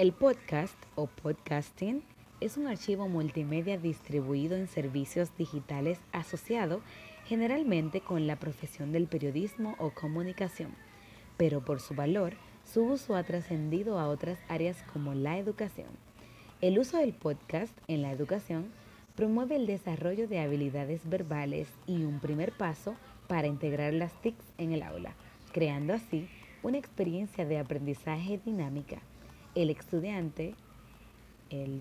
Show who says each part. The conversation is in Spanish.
Speaker 1: El podcast o podcasting es un archivo multimedia distribuido en servicios digitales asociado generalmente con la profesión del periodismo o comunicación, pero por su valor, su uso ha trascendido a otras áreas como la educación. El uso del podcast en la educación promueve el desarrollo de habilidades verbales y un primer paso para integrar las TICs en el aula, creando así una experiencia de aprendizaje dinámica. El estudiante, el